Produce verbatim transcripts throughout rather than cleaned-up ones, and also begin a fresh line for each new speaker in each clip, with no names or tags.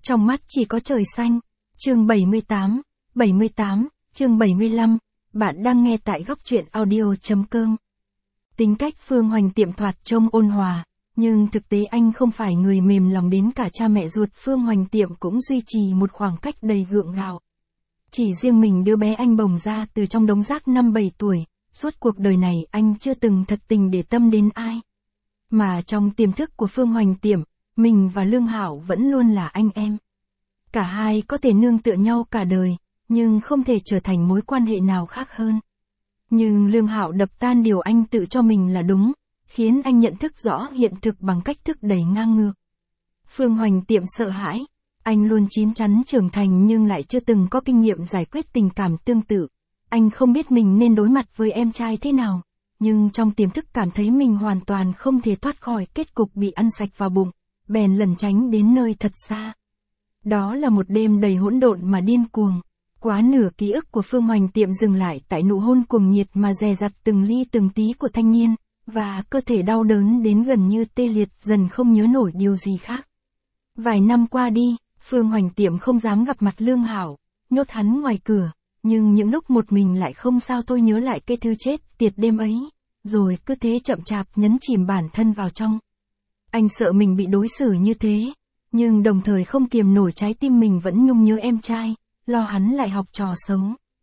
Trong mắt chỉ có trời xanh. Chương bảy mươi tám, bảy mươi tám, chương bảy mươi lăm, bạn đang nghe tại góc truyện audio.com. Tính cách Phương Hoành Tiệm thoạt trông ôn hòa, nhưng thực tế anh không phải người mềm lòng, đến cả cha mẹ ruột Phương Hoành Tiệm cũng duy trì một khoảng cách đầy gượng gạo. Chỉ riêng mình đứa bé anh bồng ra từ trong đống rác năm bảy tuổi, suốt cuộc đời này anh chưa từng thật tình để tâm đến ai. Mà trong tiềm thức của Phương Hoành Tiệm, mình và Lương Hạo vẫn luôn là anh em. Cả hai có thể nương tựa nhau cả đời, nhưng không thể trở thành mối quan hệ nào khác hơn. Nhưng Lương Hạo đập tan điều anh tự cho mình là đúng, khiến anh nhận thức rõ hiện thực bằng cách thức đầy ngang ngược. Phương Hoành Tiệm sợ hãi, anh luôn chín chắn trưởng thành nhưng lại chưa từng có kinh nghiệm giải quyết tình cảm tương tự. Anh không biết mình nên đối mặt với em trai thế nào, nhưng trong tiềm thức cảm thấy mình hoàn toàn không thể thoát khỏi kết cục bị ăn sạch vào bụng, bèn lẩn tránh đến nơi thật xa. Đó là một đêm đầy hỗn độn mà điên cuồng. Quá nửa ký ức của Phương Hoành Tiệm dừng lại tại nụ hôn cuồng nhiệt mà dè dặt từng ly từng tí của thanh niên, và cơ thể đau đớn đến gần như tê liệt dần không nhớ nổi điều gì khác. Vài năm qua đi, Phương Hoành Tiệm không dám gặp mặt Lương Hạo, nhốt hắn ngoài cửa, nhưng những lúc một mình lại không sao thôi nhớ lại cái thứ chết tiệt đêm ấy, rồi cứ thế chậm chạp nhấn chìm bản thân vào trong. Anh sợ mình bị đối xử như thế, nhưng đồng thời không kiềm nổi trái tim mình vẫn nhung nhớ em trai, lo hắn lại học trò xấu.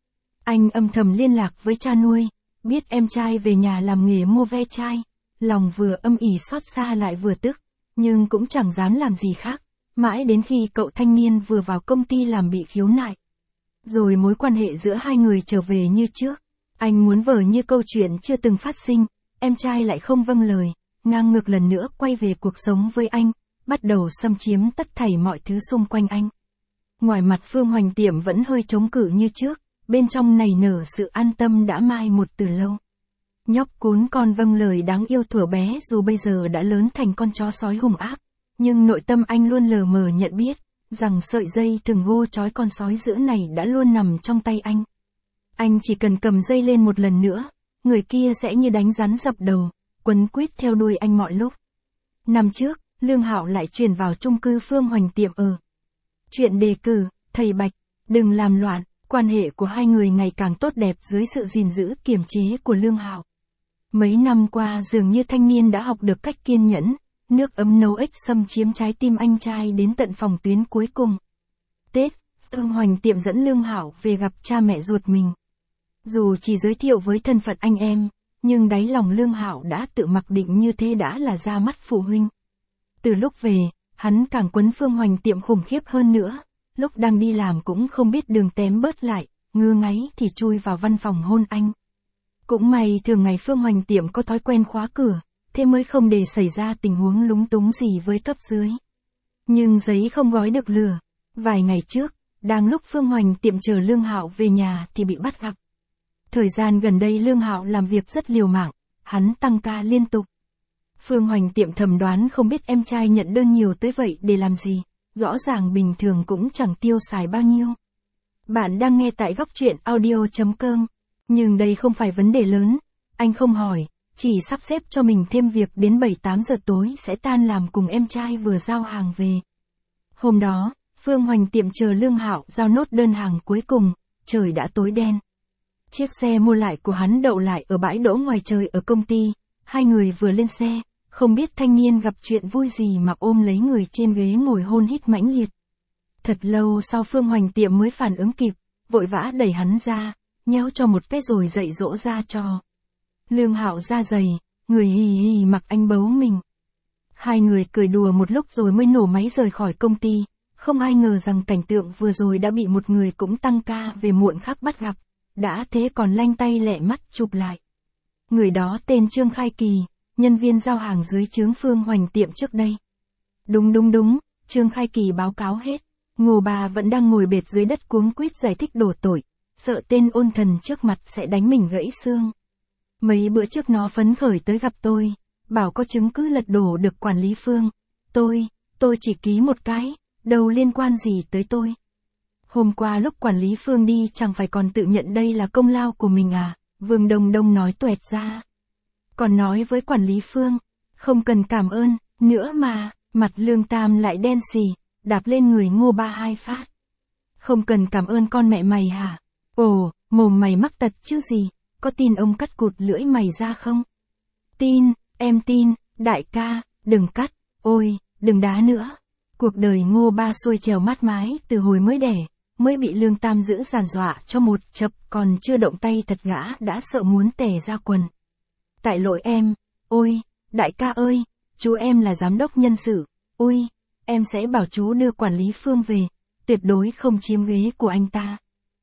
Anh âm thầm liên lạc với cha nuôi, biết em trai về nhà làm nghề mua ve chai, lòng vừa âm ỉ xót xa lại vừa tức, nhưng cũng chẳng dám làm gì khác, mãi đến khi cậu thanh niên vừa vào công ty làm bị khiếu nại. Rồi mối quan hệ giữa hai người trở về như trước, anh muốn vờ như câu chuyện chưa từng phát sinh, em trai lại không vâng lời, ngang ngược lần nữa quay về cuộc sống với anh, bắt đầu xâm chiếm tất thảy mọi thứ xung quanh anh. Ngoài mặt Phương Hoành Tiệm vẫn hơi chống cự như trước, bên trong nảy nở sự an tâm đã mai một từ lâu. Nhóc cún con vâng lời đáng yêu thuở bé dù bây giờ đã lớn thành con chó sói hung ác, nhưng nội tâm anh luôn lờ mờ nhận biết, rằng sợi dây thừng gô trói con sói dữ này đã luôn nằm trong tay anh. Anh chỉ cần cầm dây lên một lần nữa, người kia sẽ như đánh rắn dập đầu, quấn quýt theo đuôi anh mọi lúc. Năm trước, Lương Hạo lại chuyển vào chung cư Phương Hoành Tiệm ở. Chuyện đề cử, thầy Bạch, đừng làm loạn, quan hệ của hai người ngày càng tốt đẹp dưới sự gìn giữ kiềm chế của Lương Hạo. Mấy năm qua dường như thanh niên đã học được cách kiên nhẫn, nước ấm nấu ếch xâm chiếm trái tim anh trai đến tận phòng tuyến cuối cùng. Tết, Phương Hoành Tiệm dẫn Lương Hạo về gặp cha mẹ ruột mình. Dù chỉ giới thiệu với thân phận anh em, nhưng đáy lòng Lương Hạo đã tự mặc định như thế đã là ra mắt phụ huynh. Từ lúc về, hắn càng quấn Phương Hoành Tiệm khủng khiếp hơn nữa, lúc đang đi làm cũng không biết đường tém bớt lại, ngơ ngáy thì chui vào văn phòng hôn anh. Cũng may thường ngày Phương Hoành Tiệm có thói quen khóa cửa, thế mới không để xảy ra tình huống lúng túng gì với cấp dưới. Nhưng giấy không gói được lửa, vài ngày trước, đang lúc Phương Hoành Tiệm chờ Lương Hạo về nhà thì bị bắt gặp. Thời gian gần đây Lương Hạo làm việc rất liều mạng, hắn tăng ca liên tục. Phương Hoành Tiệm thầm đoán không biết em trai nhận đơn nhiều tới vậy để làm gì, rõ ràng bình thường cũng chẳng tiêu xài bao nhiêu. Bạn đang nghe tại góc truyện audio.com, nhưng đây không phải vấn đề lớn, anh không hỏi, chỉ sắp xếp cho mình thêm việc đến bảy tám giờ tối sẽ tan làm cùng em trai vừa giao hàng về. Hôm đó, Phương Hoành Tiệm chờ Lương Hạo giao nốt đơn hàng cuối cùng, trời đã tối đen. Chiếc xe mua lại của hắn đậu lại ở bãi đỗ ngoài trời ở công ty, hai người vừa lên xe, không biết thanh niên gặp chuyện vui gì mà ôm lấy người trên ghế ngồi hôn hít mãnh liệt. Thật lâu sau Phương Hoành Tiệm mới phản ứng kịp, vội vã đẩy hắn ra, nhéo cho một cái rồi dạy dỗ ra cho. Lương Hạo da dày, người hì hì mặc anh bấu mình. Hai người cười đùa một lúc rồi mới nổ máy rời khỏi công ty, không ai ngờ rằng cảnh tượng vừa rồi đã bị một người cũng tăng ca về muộn khác bắt gặp, đã thế còn lanh tay lẹ mắt chụp lại. Người đó tên Trương Khai Kỳ, nhân viên giao hàng dưới trướng Phương Hoành Tiệm trước đây. Đúng đúng đúng, Trương Khai Kỳ báo cáo hết, Ngô bà vẫn đang ngồi bệt dưới đất cuống quýt giải thích đổ tội, sợ tên ôn thần trước mặt sẽ đánh mình gãy xương. Mấy bữa trước nó phấn khởi tới gặp tôi, bảo có chứng cứ lật đổ được quản lý Phương. Tôi, tôi chỉ ký một cái, đâu liên quan gì tới tôi. Hôm qua lúc quản lý Phương đi chẳng phải còn tự nhận đây là công lao của mình à, Vương Đông Đông nói tuẹt ra. Còn nói với quản lý Phương, không cần cảm ơn, nữa mà, mặt Lương Tam lại đen xì, đạp lên người Ngô Ba hai phát. Không cần cảm ơn con mẹ mày hả? Ồ, mồm mày mắc tật chứ gì, có tin ông cắt cụt lưỡi mày ra không? Tin, em tin, đại ca, đừng cắt, ôi, đừng đá nữa. Cuộc đời Ngô Ba xuôi trèo mát mái từ hồi mới đẻ, mới bị Lương Tam giữ giàn dọa cho một chập, còn chưa động tay thật gã đã sợ muốn tè ra quần. Tại lỗi em, ôi, đại ca ơi, chú em là giám đốc nhân sự, ui, em sẽ bảo chú đưa quản lý Phương về, tuyệt đối không chiếm ghế của anh ta.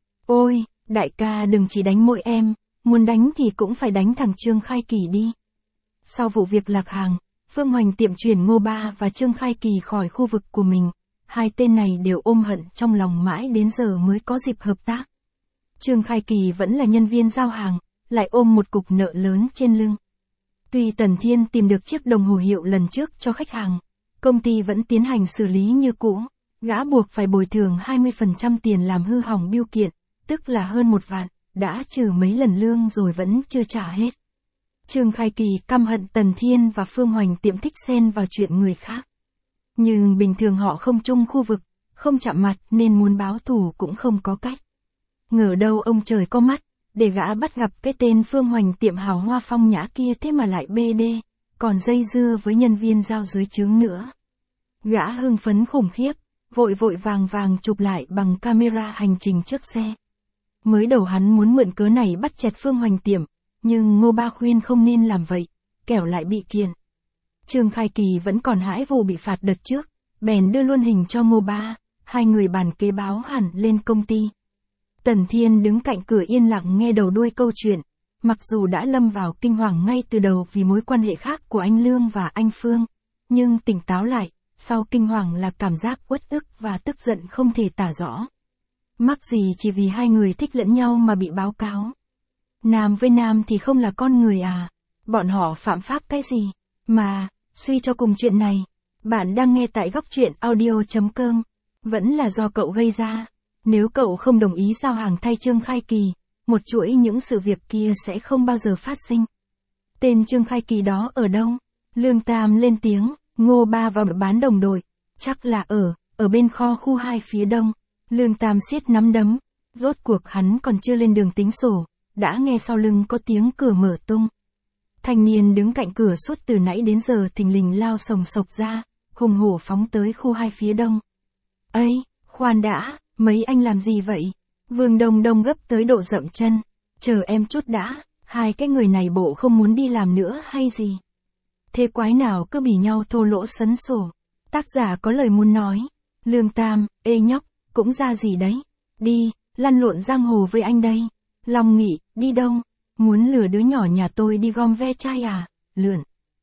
Ôi, đại ca đừng chỉ đánh mỗi em, muốn đánh thì cũng phải đánh thằng Trương Khai Kỳ đi. Sau vụ việc lạc hàng, Phương Hoành Tiệm chuyển Ngô Ba và Trương Khai Kỳ khỏi khu vực của mình, hai tên này đều ôm hận trong lòng mãi đến giờ mới có dịp hợp tác. Trương Khai Kỳ vẫn là nhân viên giao hàng, lại ôm một cục nợ lớn trên lưng. Tuy Tần Thiên tìm được chiếc đồng hồ hiệu lần trước cho khách hàng, công ty vẫn tiến hành xử lý như cũ, gã buộc phải bồi thường hai mươi phần trăm tiền làm hư hỏng bưu kiện, tức là hơn một vạn, đã trừ mấy lần lương rồi vẫn chưa trả hết. Trương Khai Kỳ căm hận Tần Thiên và Phương Hoành Tiệm thích xen vào chuyện người khác. Nhưng bình thường họ không chung khu vực, không chạm mặt nên muốn báo thù cũng không có cách. Ngờ đâu ông trời có mắt, để gã bắt gặp cái tên Phương Hoành Tiệm hào hoa phong nhã kia thế mà lại bê đê, còn dây dưa với nhân viên giao dưới trướng nữa. Gã hưng phấn khủng khiếp, vội vội vàng vàng chụp lại bằng camera hành trình trước xe. Mới đầu hắn muốn mượn cớ này bắt chẹt Phương Hoành Tiệm, nhưng Ngô Ba khuyên không nên làm vậy, kẻo lại bị kiện. Trương Khai Kỳ vẫn còn hãi vụ bị phạt đợt trước, bèn đưa luôn hình cho Ngô Ba, hai người bàn kế báo hẳn lên công ty. Tần Thiên đứng cạnh cửa yên lặng nghe đầu đuôi câu chuyện, mặc dù đã lâm vào kinh hoàng ngay từ đầu vì mối quan hệ khác của anh Lương và anh Phương, nhưng tỉnh táo lại, sau kinh hoàng là cảm giác uất ức và tức giận không thể tả rõ. Mắc gì chỉ vì hai người thích lẫn nhau mà bị báo cáo. Nam với nam thì không là con người à, bọn họ phạm pháp cái gì, mà, suy cho cùng chuyện này, bạn đang nghe tại góc truyện audio chấm com, vẫn là do cậu gây ra. Nếu cậu không đồng ý giao hàng thay Trương Khai Kỳ, một chuỗi những sự việc kia sẽ không bao giờ phát sinh. Tên Trương Khai Kỳ đó ở đâu? Lương Tam lên tiếng, Ngô Ba vào bán đồng đội, chắc là ở, ở bên kho khu hai phía đông. Lương Tam siết nắm đấm, rốt cuộc hắn còn chưa lên đường tính sổ, đã nghe sau lưng có tiếng cửa mở tung. Thanh niên đứng cạnh cửa suốt từ nãy đến giờ thình lình lao sồng sộc ra, hùng hổ phóng tới khu hai phía đông. Ây, khoan đã, mấy anh làm gì vậy? Vương Đông Đông gấp tới độ dậm chân, chờ em chút đã, hai cái người này bộ không muốn đi làm nữa hay gì? Thế quái nào cứ bỉ nhau thô lỗ sấn sổ. Tác giả có lời muốn nói. Lương Tam, ê nhóc, cũng ra gì đấy? Đi, lăn lộn giang hồ với anh đây. Long Nghị, đi đâu? Muốn lừa đứa nhỏ nhà tôi đi gom ve chai à? Lượn.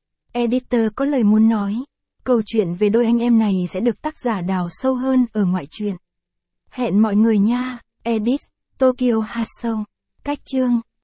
Editor có lời muốn nói. Câu chuyện về đôi anh em này sẽ được tác giả đào sâu hơn ở ngoại truyện. Hẹn mọi người nha. Edit, Tokyo Hasou. Cách chương.